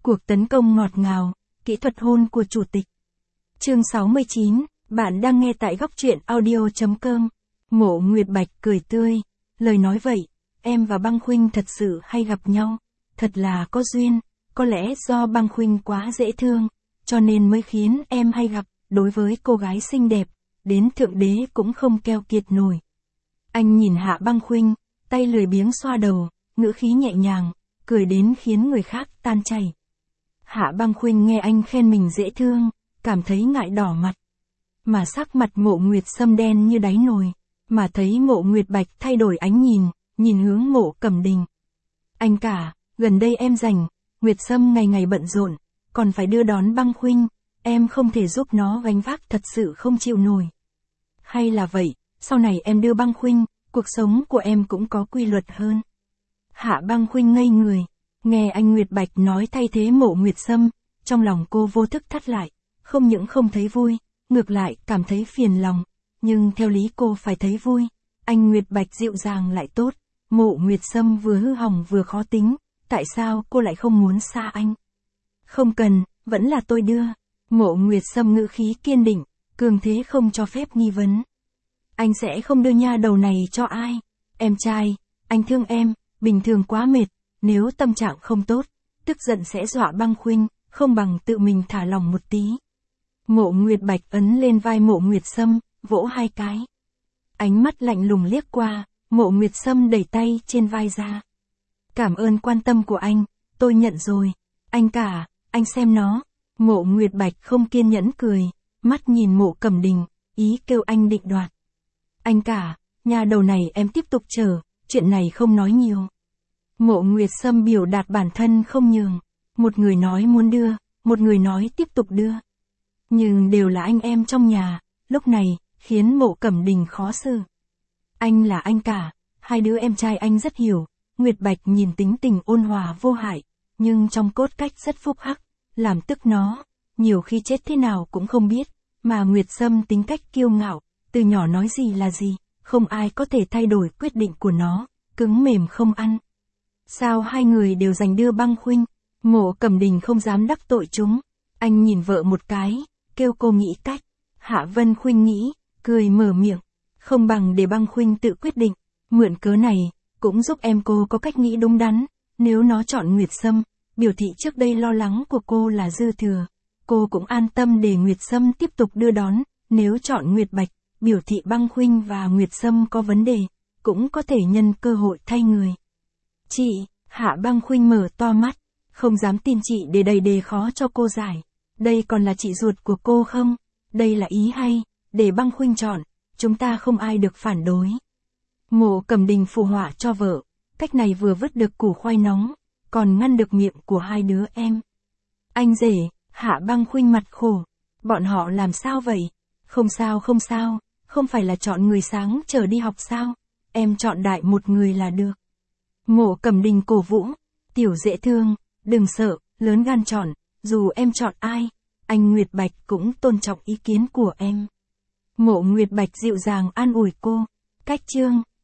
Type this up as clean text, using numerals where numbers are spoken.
Cuộc tấn công ngọt ngào, kỹ thuật hôn của chủ tịch. Chương 69, bạn đang nghe tại góc truyện audio.com. Mộ Nguyệt Bạch cười tươi, lời nói vậy, em và Băng Khuynh thật sự hay gặp nhau, thật là có duyên, có lẽ do Băng Khuynh quá dễ thương, cho nên mới khiến em hay gặp, đối với cô gái xinh đẹp, đến thượng đế cũng không keo kiệt nổi. Anh nhìn Hạ Băng Khuynh, tay lười biếng xoa đầu, ngữ khí nhẹ nhàng, cười đến khiến người khác tan chảy. Hạ Băng Khuynh nghe anh khen mình dễ thương, cảm thấy ngại đỏ mặt. Mà sắc mặt Mộ Nguyệt Sâm đen như đáy nồi, mà thấy Mộ Nguyệt Bạch thay đổi ánh nhìn hướng Mộ Cẩm Đình. Anh cả, gần đây em rảnh, Nguyệt Sâm ngày ngày bận rộn, còn phải đưa đón Băng Khuynh, em không thể giúp nó gánh vác thật sự không chịu nổi. Hay là vậy, sau này em đưa Băng Khuynh, cuộc sống của em cũng có quy luật hơn. Hạ Băng Khuynh ngây người, nghe anh Nguyệt Bạch nói thay thế Mộ Nguyệt Sâm, trong lòng cô vô thức thắt lại, không những không thấy vui, ngược lại cảm thấy phiền lòng, nhưng theo lý cô phải thấy vui, anh Nguyệt Bạch dịu dàng lại tốt, Mộ Nguyệt Sâm vừa hư hỏng vừa khó tính, tại sao cô lại không muốn xa anh? Không cần, vẫn là tôi đưa. Mộ Nguyệt Sâm ngữ khí kiên định, cường thế không cho phép nghi vấn. Anh sẽ không đưa nha đầu này cho ai. Em trai, anh thương em, bình thường quá mệt, nếu tâm trạng không tốt, tức giận sẽ dọa Băng Khuynh, không bằng tự mình thả lòng một tí. Mộ Nguyệt Bạch ấn lên vai Mộ Nguyệt Sâm, vỗ hai cái. Ánh mắt lạnh lùng liếc qua, Mộ Nguyệt Sâm đẩy tay trên vai ra. Cảm ơn quan tâm của anh, tôi nhận rồi. Anh cả, anh xem nó. Mộ Nguyệt Bạch không kiên nhẫn cười, mắt nhìn Mộ Cẩm Đình, ý kêu anh định đoạt. Anh cả, nhà đầu này em tiếp tục chờ, chuyện này không nói nhiều. Mộ Nguyệt Sâm biểu đạt bản thân không nhường, một người nói muốn đưa, một người nói tiếp tục đưa. Nhưng đều là anh em trong nhà, lúc này, khiến Mộ Cẩm Đình khó xử. Anh là anh cả, hai đứa em trai anh rất hiểu, Nguyệt Bạch nhìn tính tình ôn hòa vô hại, nhưng trong cốt cách rất phúc hắc, làm tức nó, nhiều khi chết thế nào cũng không biết, mà Nguyệt Sâm tính cách kiêu ngạo, từ nhỏ nói gì là gì, không ai có thể thay đổi quyết định của nó, cứng mềm không ăn. Sao hai người đều giành đưa Băng Khuynh? Mộ Cẩm Đình không dám đắc tội chúng, anh nhìn vợ một cái, kêu cô nghĩ cách. Hạ Vân Khuynh nghĩ, cười mở miệng, không bằng để Băng Khuynh tự quyết định, mượn cớ này, cũng giúp em cô có cách nghĩ đúng đắn, nếu nó chọn Nguyệt Sâm, biểu thị trước đây lo lắng của cô là dư thừa, cô cũng an tâm để Nguyệt Sâm tiếp tục đưa đón, nếu chọn Nguyệt Bạch, biểu thị Băng Khuynh và Nguyệt Sâm có vấn đề, cũng có thể nhân cơ hội thay người. Chị, Hạ Băng Khuynh mở to mắt, không dám tin chị để đầy đề khó cho cô giải. Đây còn là chị ruột của cô không? Đây là ý hay, để Băng Khuynh chọn, chúng ta không ai được phản đối. Mộ Cẩm Đình phù họa cho vợ, cách này vừa vứt được củ khoai nóng, còn ngăn được miệng của hai đứa em. Anh rể, Hạ Băng Khuynh mặt khổ, bọn họ làm sao vậy? Không sao không sao, không phải là chọn người sáng trở đi học sao? Em chọn đại một người là được. Mộ Cẩm Đình cổ vũ, tiểu dễ thương, đừng sợ, lớn gan chọn, dù em chọn ai, anh Nguyệt Bạch cũng tôn trọng ý kiến của em. Mộ Nguyệt Bạch dịu dàng an ủi cô, cách chương.